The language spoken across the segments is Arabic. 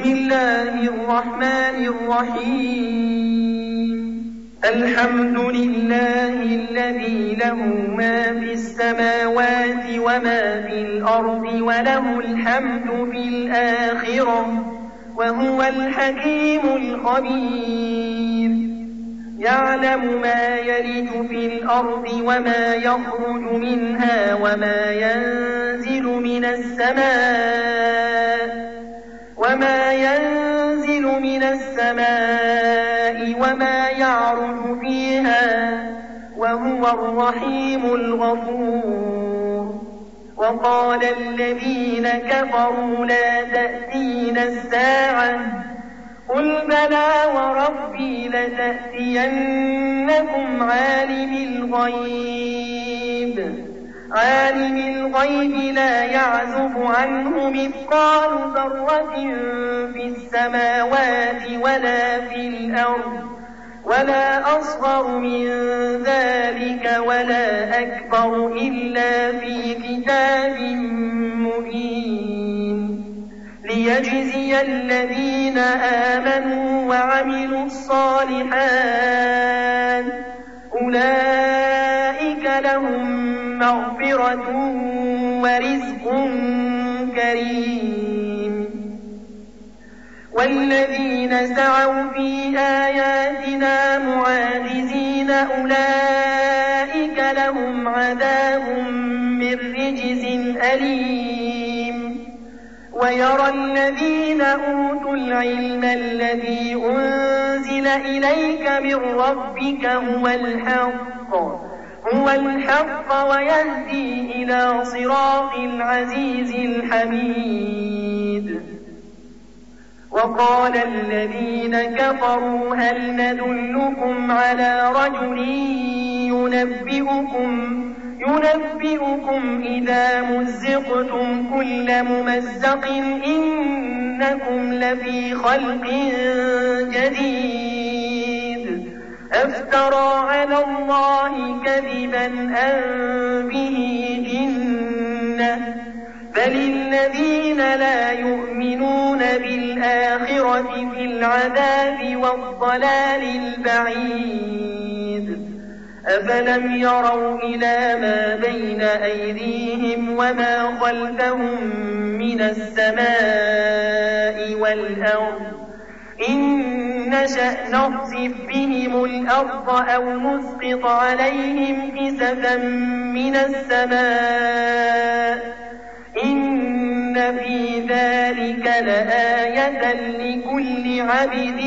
الله الرحمن الرحيم الحمد لله الذي له ما في السماوات وما في الأرض وله الحمد في الآخرة وهو الحكيم الخبير يعلم ما يلج في الأرض وما يخرج منها وما ينزل من السماء وما يعرج فيها وهو الرحيم الغفور وقال الذين كفروا لا تأتينا الساعة قل بلى وربي لتأتينكم عالم الغيب لا يعزب عنه مثقال ذرة في السماوات ولا في الأرض ولا أصغر من ذلك ولا أكبر إلا في كتاب مبين ليجزي الذين آمنوا وعملوا الصالحات أولئك لهم مغفرة ورزق كريم والذين سعوا في آياتنا معاجزين أولئك لهم عذاب من رجز أليم ويرى الذين أوتوا العلم الذي أنزل إليك من ربك هو الحق ويهدي إلى صراط العزيز الحميد وقال الذين كفروا هل ندلكم على رجل ينبئكم إذا مزقتم كل ممزق إنكم لفي خلق جديد أفترى على الله كذبا أم به جنة بل الذين لا يؤمنون بالآخرة في العذاب والضلال البعيد أفلم يروا إلى ما بين أيديهم وما خلفهم من السماء والأرض إن نشأ نخسف بهم الأرض أو نسقط عليهم كسفا من السماء إن في ذلك لآية لكل عبد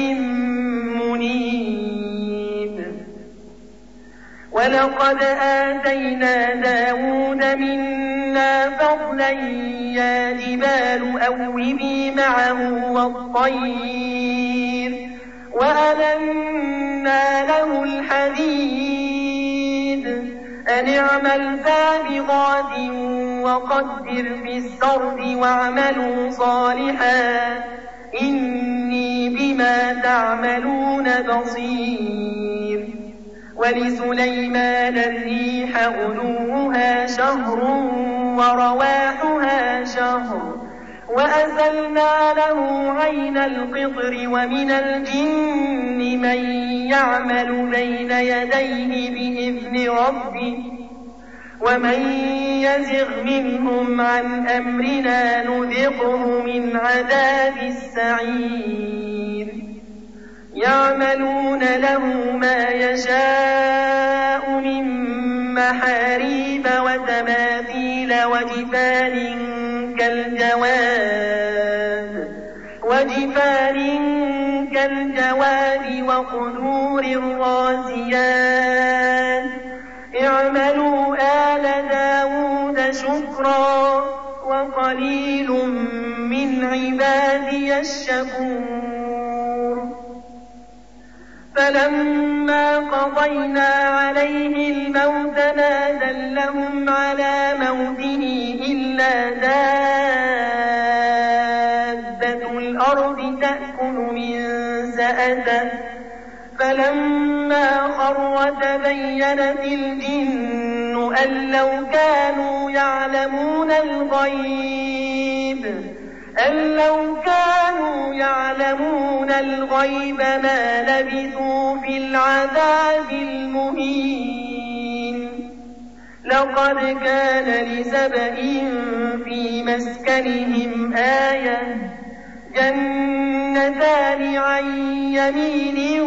منيب ولقد آتينا داود منا فضلا يا جبال أوبي معه والطير وألنا له الحديد أن اعمل سابغات وقدر في السرد واعملوا صالحا إني بما تعملون بصير ولسليمان الريح غدوها شهر ورواحها شهر وأسلنا له عين القطر ومن الجن من يعمل بين يديه بإذن ربه ومن يزغ منهم عن أمرنا نذقه من عذاب السعير يعملون له ما يشاء من محاريب وتماثيل وجفان كالجواد وقدور الراسيات اعملوا آل داود شكرا وقليل من عبادي الشكور فلما قضينا عليه الموت ما دلهم على موته إلا دابة الأرض تأكل من سأته فلما خر تبينت الجن أن لو كانوا يعلمون الغيب الغيب ما لبثوا في العذاب المهين لقد كان لسبإ في مسكنهم آية جنتان عن يمين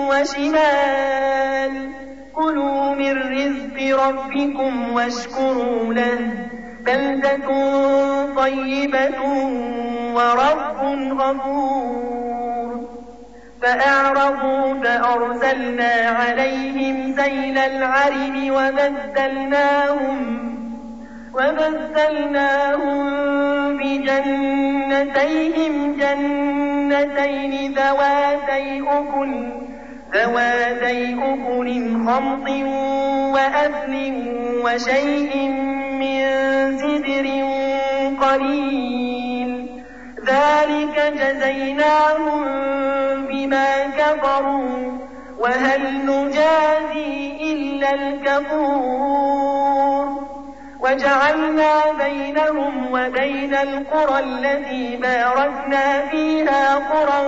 وشمال كلوا من رزق ربكم واشكروا له بلدة طيبة ورب غفور فأعرضوا فأرسلنا عليهم سيل العرم وبدلناهم بجنتيهم جنتين ذواتي أكل خمط وأثل وشيء من سدر قليل ذلك جزيناهم بما كفروا وهل نجازي إلا الكفور وجعلنا بينهم وبين القرى التي باركنا فيها قرى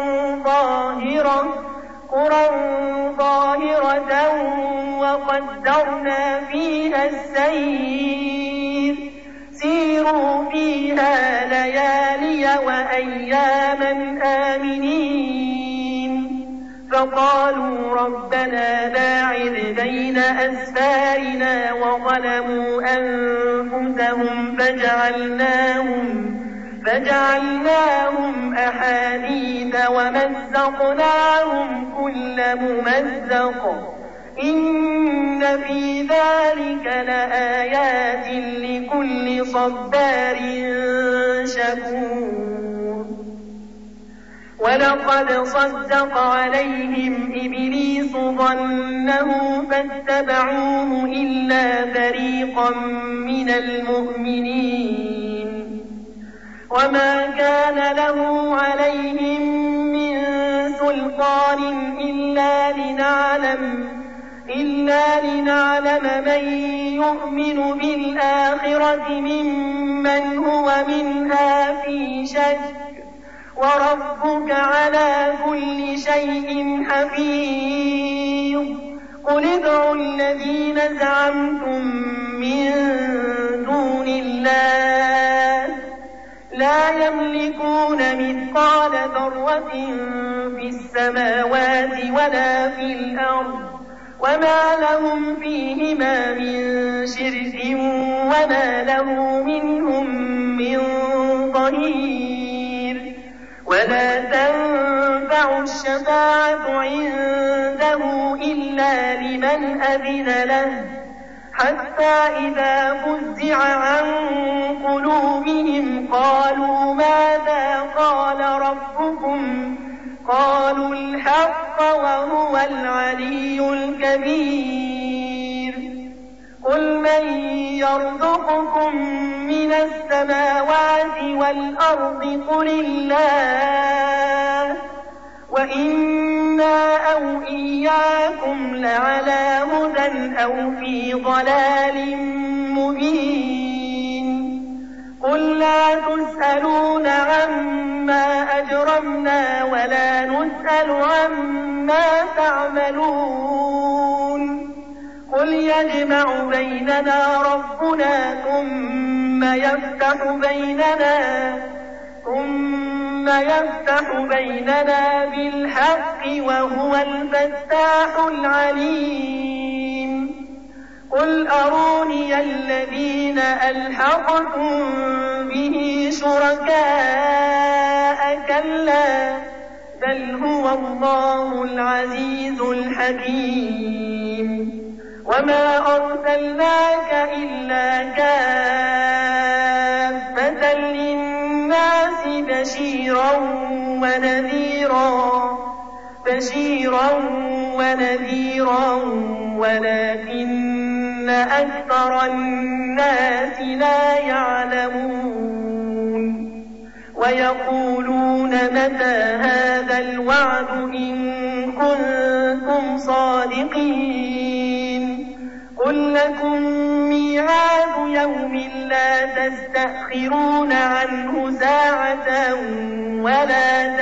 ظاهرة وقدرنا فيها السير سيروا فيها ليالي وأياما آمنين فقالوا ربنا باعد بين أسفارنا وظلموا أنفسهم فجعلناهم أحاديث ومزقناهم كل ممزق إن في ذلك لآيات لكل صبار شكور ولقد صدق عليهم إبليس ظنه فاتبعوه إلا فريقا من المؤمنين وما كان له عليهم من سلطان إلا لنعلم من يؤمن بالآخرة ممن هو منها في شك وربك على كل شيء حفيظ قل ادعوا الذين زعمتم من دون الله لا يملكون مثقال ذرة في السماوات ولا في الأرض وما لهم فيهما من شرك وما له منهم من ظهير ولا تنفع الشفاعة عنده إلا لمن أذن له حتى إذا فزع عن قلوبهم قالوا ماذا قال ربكم قالوا الحق وهو العلي الكبير قل من يرزقكم من السماوات والأرض قل الله وإنا أو إياكم لعلى هدى أو في ضلال مبين قل لا تسألون عما أجرمنا ولا نسأل عما تعملون قل يجمع بيننا ربنا ثم يفتح بيننا بالحق وهو الفتاح العليم قل أروني الذين ألحقتم به شركاء كلا بل هو الله العزيز الحكيم وما أرسلناك إلا كافة للناس بشيرا ونذيرا ولكن أكثر الناس لا يعلمون ويقولون متى هذا الوعد إن كنتم صادقين قل لكم ميعاد يوم لا تستأخرون عنه ساعة ولا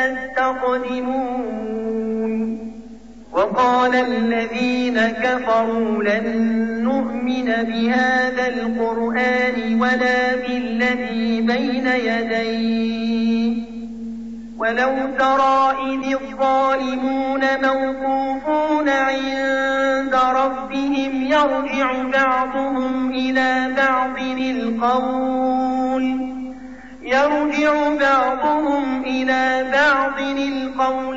تستقدمون وقال الذين كفروا لن نؤمن بهذا القرآن ولا بالذي بين يديه ولو ترى إذ الظالمون موقوفون عند ربهم يرجع بعضهم إلى بعض القول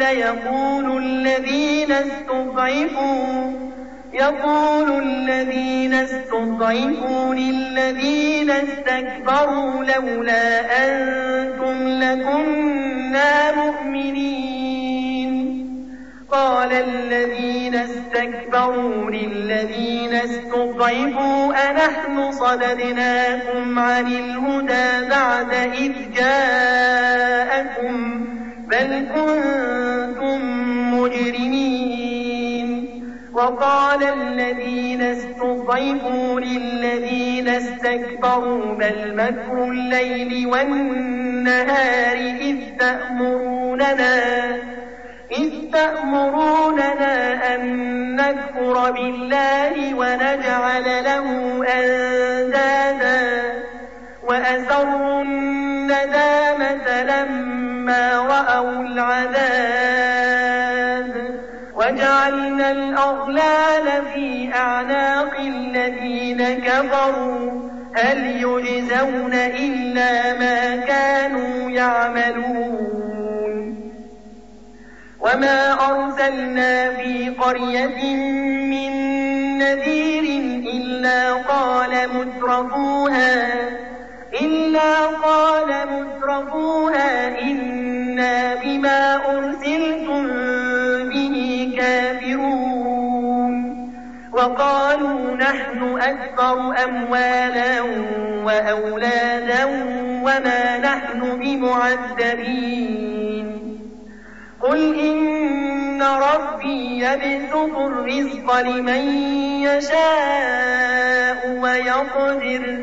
يقول الذين استضعفوا للذين استكبروا لولا أنتم لكنا مؤمنين قال الذين استكبروا للذين استضعفوا أنحن صددناكم عن الهدى بعد إذ جاءكم بل كنتم مجرمين وقال الذين استضعفوا للذين استكبروا بل مكر الليل والنهار إذ تأمروننا أن نكفر بالله ونجعل له أندادا وأسروا الندامة لما رأوا العذاب وجعلنا الأغلال في أعناق الذين كفروا هل يجزون إلا ما كانوا يعملون وما أرسلنا في قرية من نذير إلا قال مترفوها إنا بما أرسلتم به كافرون وقالوا نحن أكثر أموالا وأولادا وما نحن بمعذبين قل إن ربي يبسط الرزق لمن يشاء ويقدر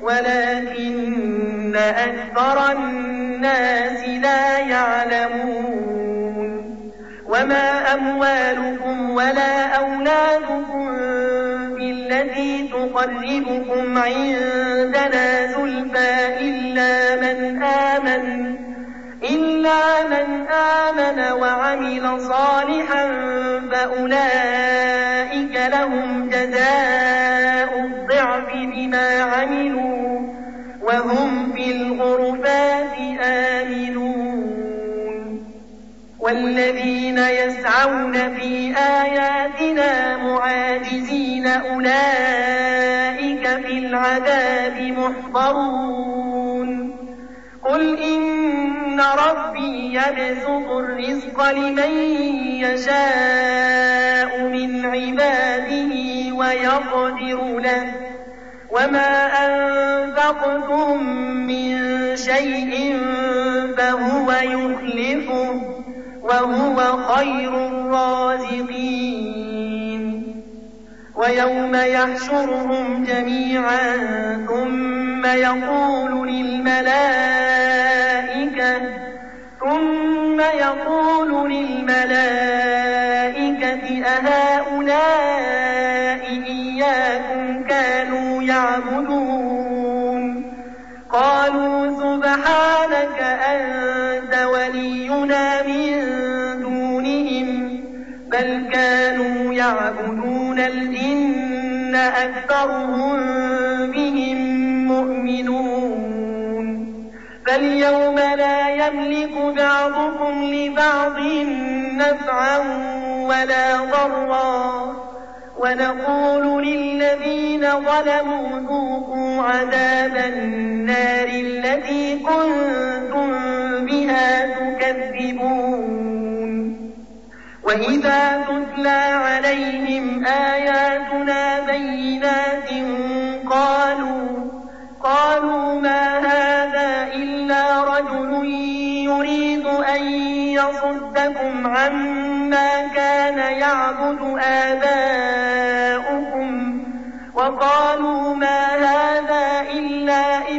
ولكن أكثر الناس لا يعلمون وما أموالكم ولا أولادكم بالتي تقربكم عندنا زلفى إلا من آمن وعمل صالحا فأولئك لهم جزاء الضعف بما عملوا وهم في الغرفات آمنون والذين يسعون في آياتنا معاجزين أولئك في العذاب محضرون قل إن ربي يبسط الرزق لمن يشاء من عباده ويقدر له وما أنفقتم من شيء فهو يخلفه وهو خير الرازقين ويوم يحشرهم جميعا ثم يقول للملائكة أهؤلاء إياكم كانوا يعبدون قالوا سبحانك أنت ولينا من دونهم بل كانوا يعبدون الجن أكثرهم بهم مؤمنون فاليوم لا يملك بعضكم لبعض نفعا ولا ضرا ونقول للذين ظلموا ذوقوا عذاب النار التي كنتم بها تكذبون وإذا تتلى عليهم آياتنا بينات قالوا ما هذا إلا رجل يريد أن يصدكم عما كان يعبد آباؤكم وقالوا ما هذا إلا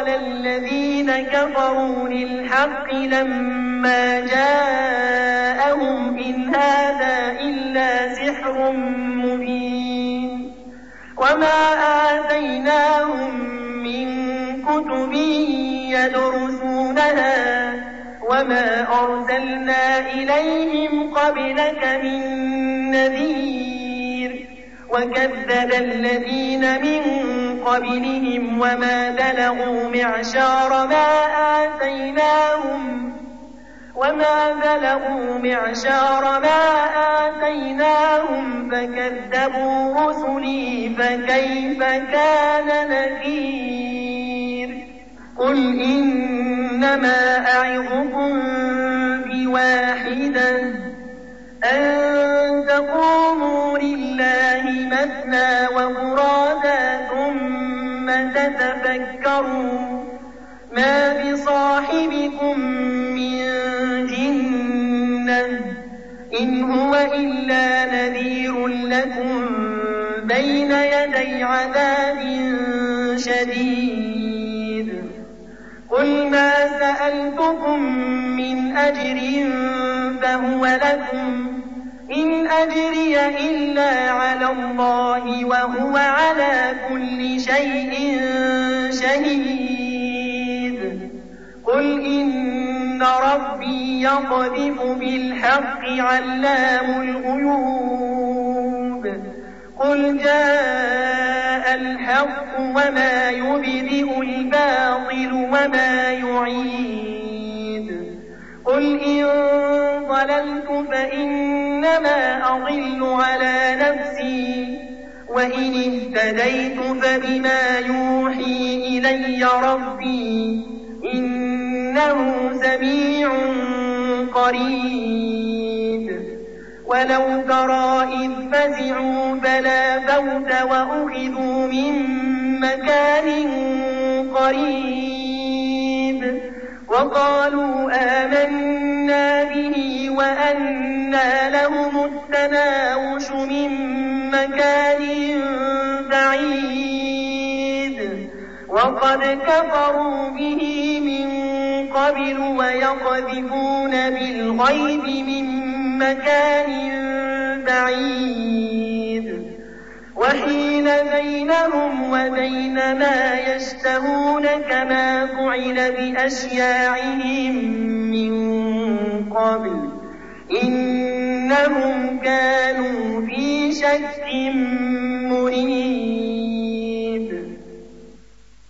وقال الذين كفروا للحق لما جاءهم إن هذا إلا سحر مبين وما آتيناهم من كتب يدرسونها وما أرسلنا إليهم قبلك من نذير وكذب الذين من قبلهم وما بلغوا معشار ما آتيناهم فكذبوا رسلي فكيف كان نكير قل إنما أعظكم بواحدة أن تقوموا لله مثنى وفرادا ثم تتفكروا ما بصاحبكم من جنة إن هو إلا نذير لكم بين يدي عذاب شديد قل ما سألتكم من أجر فهو لكم إن أجري إلا على الله وهو على كل شيء شهيد قل إن ربي يقذف بالحق علام الغيوب قل جاء الحق وما يبدئ الباطل وما يعيد قل إن ضللت فإنما أضل على نفسي وإن اهتديت فبما يوحي إلي ربي إنه سميع قريب ولو ترى إذ فزعوا فلا فوت وأخذوا من مكان قريب وقالوا آمنا به وأنى لهم التناوش من مكان بعيد وقد كفروا به من قبل ويقذفون بالغيب من مكان بعيد وحيل بينهم وبين ما يشتهون كما فعل بأشياعهم من قبل إنهم كانوا في شك مريب